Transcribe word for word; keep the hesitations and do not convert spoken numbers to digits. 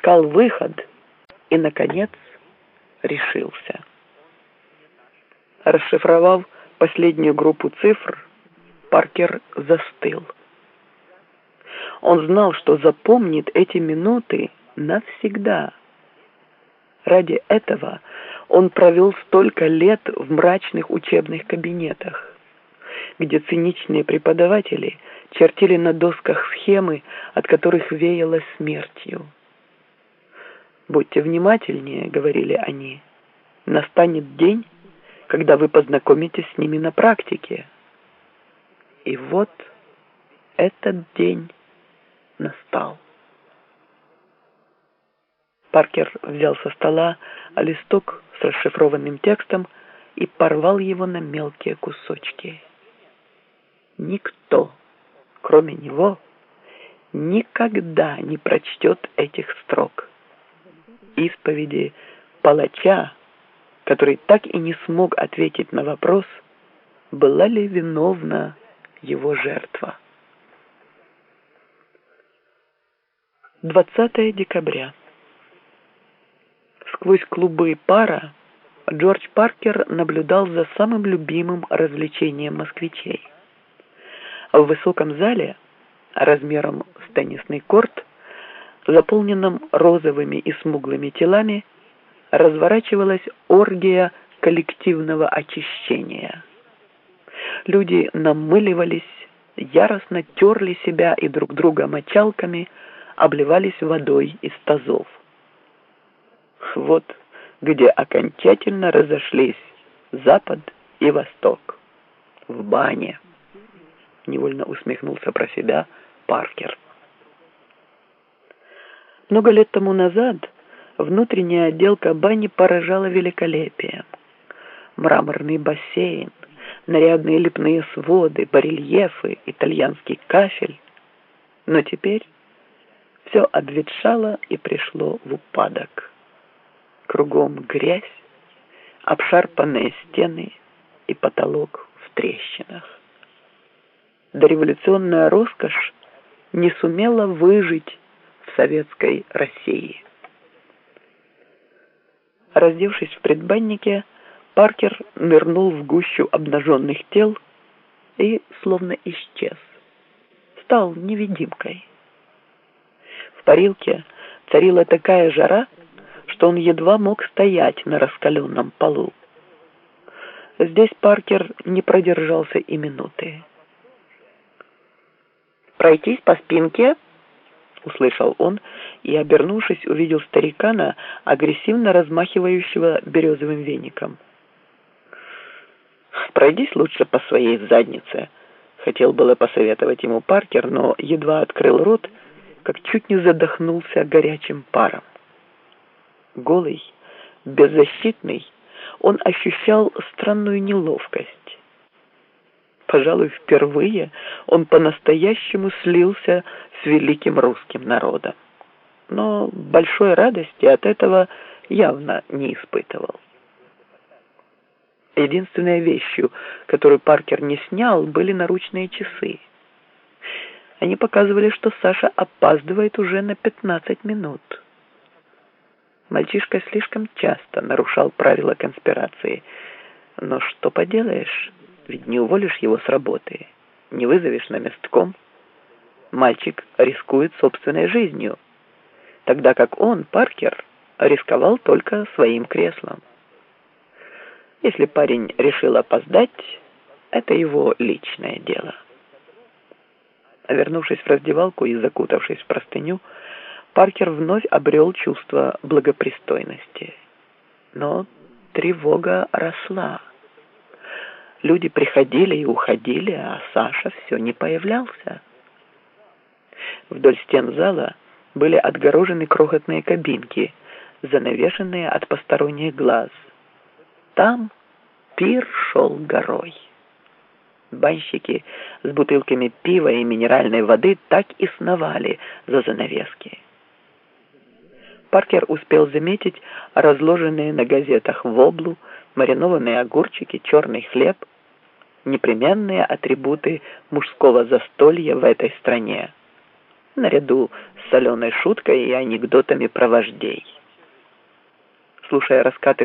искал выход и, наконец, решился. Расшифровав последнюю группу цифр, Паркер застыл. Он знал, что запомнит эти минуты навсегда. Ради этого он провел столько лет в мрачных учебных кабинетах, где циничные преподаватели чертили на досках схемы, от которых веяло смертью. «Будьте внимательнее», — говорили они, — «настанет день, когда вы познакомитесь с ними на практике». И вот этот день настал. Паркер взял со стола листок с расшифрованным текстом и порвал его на мелкие кусочки. Никто, кроме него, никогда не прочтет этих строк. Исповеди палача, который так и не смог ответить на вопрос, была ли виновна его жертва. двадцатое декабря. Сквозь клубы пара Джордж Паркер наблюдал за самым любимым развлечением москвичей. В высоком зале, размером с теннисный корт, заполненном розовыми и смуглыми телами, разворачивалась оргия коллективного очищения. Люди намыливались, яростно терли себя и друг друга мочалками, обливались водой из тазов. Вот где окончательно разошлись Запад и Восток. В бане. Невольно усмехнулся про себя Паркер. Много лет тому назад внутренняя отделка бани поражала великолепием. Мраморный бассейн, нарядные лепные своды, барельефы, итальянский кафель. Но теперь все обветшало и пришло в упадок. Кругом грязь, обшарпанные стены и потолок в трещинах. Дореволюционная роскошь не сумела выжить в советской России. Раздевшись в предбаннике, Паркер нырнул в гущу обнаженных тел и словно исчез. Стал невидимкой. В парилке царила такая жара, что он едва мог стоять на раскаленном полу. Здесь Паркер не продержался и минуты. «Пройтись по спинке?» — услышал он и, обернувшись, увидел старикана, агрессивно размахивающего березовым веником. «Пройдись лучше по своей заднице», — хотел было посоветовать ему Паркер, но едва открыл рот, как чуть не задохнулся горячим паром. Голый, беззащитный, он ощущал странную неловкость. Пожалуй, впервые он по-настоящему слился с великим русским народом. Но большой радости от этого явно не испытывал. Единственной вещью, которую Паркер не снял, были наручные часы. Они показывали, что Саша опаздывает уже на пятнадцать минут. Мальчишка слишком часто нарушал правила конспирации. Но что поделаешь, ведь не уволишь его с работы, не вызовешь на местком. Мальчик рискует собственной жизнью, тогда как он, Паркер, рисковал только своим креслом. Если парень решил опоздать, это его личное дело. Вернувшись в раздевалку и закутавшись в простыню, Паркер вновь обрел чувство благопристойности. Но тревога росла. Люди приходили и уходили, а Саша все не появлялся. Вдоль стен зала были отгорожены крохотные кабинки, занавешенные от посторонних глаз. Там пир шел горой. Банщики с бутылками пива и минеральной воды так и сновали за занавески. Паркер успел заметить разложенные на газетах воблу, маринованные огурчики, черный хлеб, непременные атрибуты мужского застолья в этой стране. наряду с соленой шуткой и анекдотами про вождей. Слушая раскаты